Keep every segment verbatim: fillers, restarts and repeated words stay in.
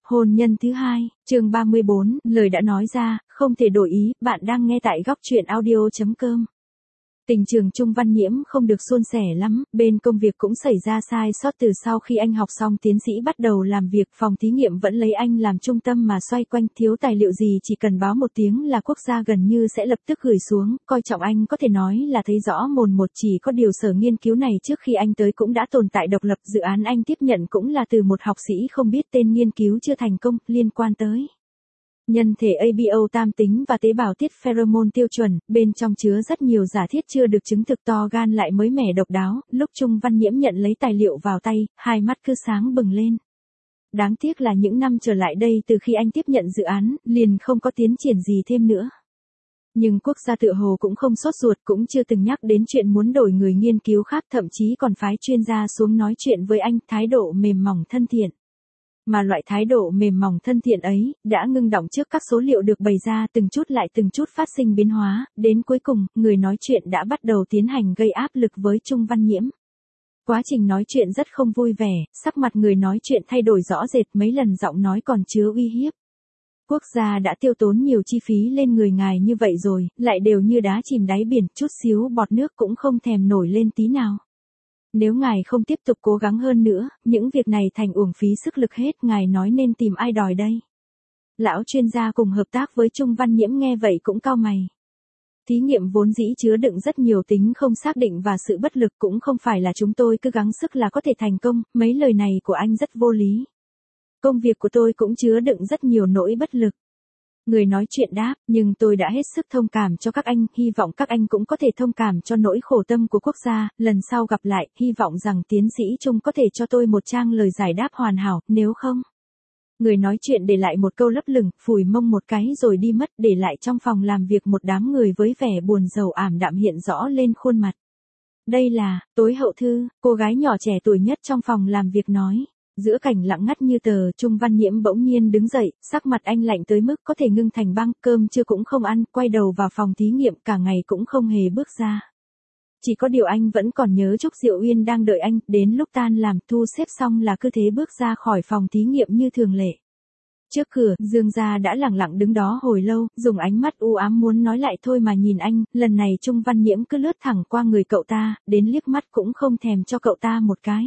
Hôn nhân thứ hai, chương ba mươi bốn, lời đã nói ra, không thể đổi ý, bạn đang nghe tại góc truyện audio chấm com. Tình trường Trung Văn Nhiễm không được suôn sẻ lắm, bên công việc cũng xảy ra sai sót từ sau khi anh học xong tiến sĩ bắt đầu làm việc, phòng thí nghiệm vẫn lấy anh làm trung tâm mà xoay quanh, thiếu tài liệu gì chỉ cần báo một tiếng là quốc gia gần như sẽ lập tức gửi xuống, coi trọng anh có thể nói là thấy rõ mồn một, chỉ có điều sở nghiên cứu này trước khi anh tới cũng đã tồn tại độc lập, dự án anh tiếp nhận cũng là từ một học sĩ không biết tên nghiên cứu chưa thành công, liên quan tới nhân thể a bê o tam tính và tế bào tiết pheromone tiêu chuẩn, bên trong chứa rất nhiều giả thiết chưa được chứng thực, to gan lại mới mẻ độc đáo. Lúc Trung Văn Nhiễm nhận lấy tài liệu vào tay, hai mắt cứ sáng bừng lên. Đáng tiếc là những năm trở lại đây từ khi anh tiếp nhận dự án, liền không có tiến triển gì thêm nữa. Nhưng quốc gia tựa hồ cũng không sốt ruột, cũng chưa từng nhắc đến chuyện muốn đổi người nghiên cứu khác, thậm chí còn phái chuyên gia xuống nói chuyện với anh, thái độ mềm mỏng thân thiện. Mà loại thái độ mềm mỏng thân thiện ấy, đã ngưng đọng trước các số liệu được bày ra, từng chút lại từng chút phát sinh biến hóa, đến cuối cùng, người nói chuyện đã bắt đầu tiến hành gây áp lực với Trung Văn Nhiễm. Quá trình nói chuyện rất không vui vẻ, sắc mặt người nói chuyện thay đổi rõ rệt, mấy lần giọng nói còn chứa uy hiếp. Quốc gia đã tiêu tốn nhiều chi phí lên người ngài như vậy rồi, lại đều như đá chìm đáy biển, chút xíu bọt nước cũng không thèm nổi lên tí nào. Nếu ngài không tiếp tục cố gắng hơn nữa, những việc này thành uổng phí sức lực hết, ngài nói nên tìm ai đòi đây? Lão chuyên gia cùng hợp tác với Trung Văn Nhiễm nghe vậy cũng cau mày. Thí nghiệm vốn dĩ chứa đựng rất nhiều tính không xác định và sự bất lực, cũng không phải là chúng tôi cứ gắng sức là có thể thành công, mấy lời này của anh rất vô lý. Công việc của tôi cũng chứa đựng rất nhiều nỗi bất lực. Người nói chuyện đáp, nhưng tôi đã hết sức thông cảm cho các anh, hy vọng các anh cũng có thể thông cảm cho nỗi khổ tâm của quốc gia, lần sau gặp lại, hy vọng rằng tiến sĩ Trung có thể cho tôi một trang lời giải đáp hoàn hảo, nếu không. Người nói chuyện để lại một câu lấp lửng, phủi mông một cái rồi đi mất, để lại trong phòng làm việc một đám người với vẻ buồn rầu ảm đạm hiện rõ lên khuôn mặt. Đây là, tối hậu thư, cô gái nhỏ trẻ tuổi nhất trong phòng làm việc nói. Giữa cảnh lặng ngắt như tờ, Trung Văn Nhiễm bỗng nhiên đứng dậy, sắc mặt anh lạnh tới mức có thể ngưng thành băng, cơm trưa cũng không ăn, quay đầu vào phòng thí nghiệm, cả ngày cũng không hề bước ra. Chỉ có điều anh vẫn còn nhớ Trúc Diệu Uyên đang đợi anh, đến lúc tan làm, thu xếp xong là cứ thế bước ra khỏi phòng thí nghiệm như thường lệ. Trước cửa, Dương Gia đã lặng lặng đứng đó hồi lâu, dùng ánh mắt u ám muốn nói lại thôi mà nhìn anh, lần này Trung Văn Nhiễm cứ lướt thẳng qua người cậu ta, đến liếc mắt cũng không thèm cho cậu ta một cái.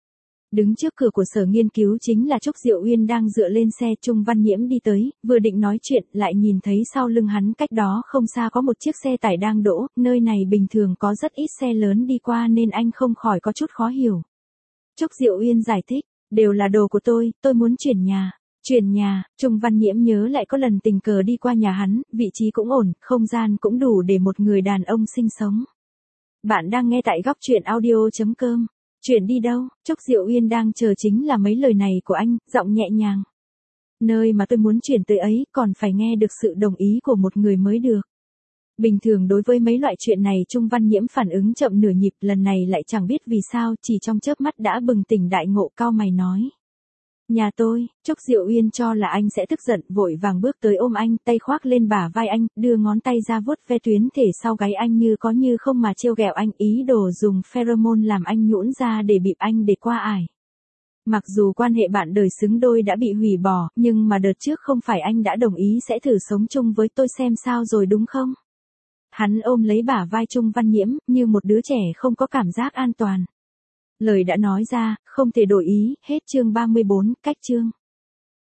Đứng trước cửa của sở nghiên cứu chính là Trúc Diệu Uyên đang dựa lên xe, Trung Văn Nhiễm đi tới, vừa định nói chuyện, lại nhìn thấy sau lưng hắn cách đó không xa có một chiếc xe tải đang đỗ, nơi này bình thường có rất ít xe lớn đi qua nên anh không khỏi có chút khó hiểu. Trúc Diệu Uyên giải thích, đều là đồ của tôi, tôi muốn chuyển nhà. Chuyển nhà, Trung Văn Nhiễm nhớ lại có lần tình cờ đi qua nhà hắn, vị trí cũng ổn, không gian cũng đủ để một người đàn ông sinh sống. Bạn đang nghe tại góc truyện audio chấm com. Chuyển đi đâu? Trúc Diệu Uyên đang chờ chính là mấy lời này của anh, giọng nhẹ nhàng. Nơi mà tôi muốn chuyển tới ấy, còn phải nghe được sự đồng ý của một người mới được. Bình thường đối với mấy loại chuyện này Trung Văn Nhiễm phản ứng chậm nửa nhịp, lần này lại chẳng biết vì sao, chỉ trong chớp mắt đã bừng tỉnh đại ngộ, cau mày nói. Nhà tôi, Trúc Diệu Uyên cho là anh sẽ tức giận, vội vàng bước tới ôm anh, tay khoác lên bả vai anh, đưa ngón tay ra vuốt ve tuyến thể sau gáy anh như có như không mà trêu ghẹo anh, ý đồ dùng pheromone làm anh nhũn ra để bịp anh để qua ải. Mặc dù quan hệ bạn đời xứng đôi đã bị hủy bỏ, nhưng mà đợt trước không phải anh đã đồng ý sẽ thử sống chung với tôi xem sao rồi đúng không? Hắn ôm lấy bả vai Trung Văn Nhiễm, như một đứa trẻ không có cảm giác an toàn. Lời đã nói ra, không thể đổi ý, hết chương ba mươi bốn, cách chương.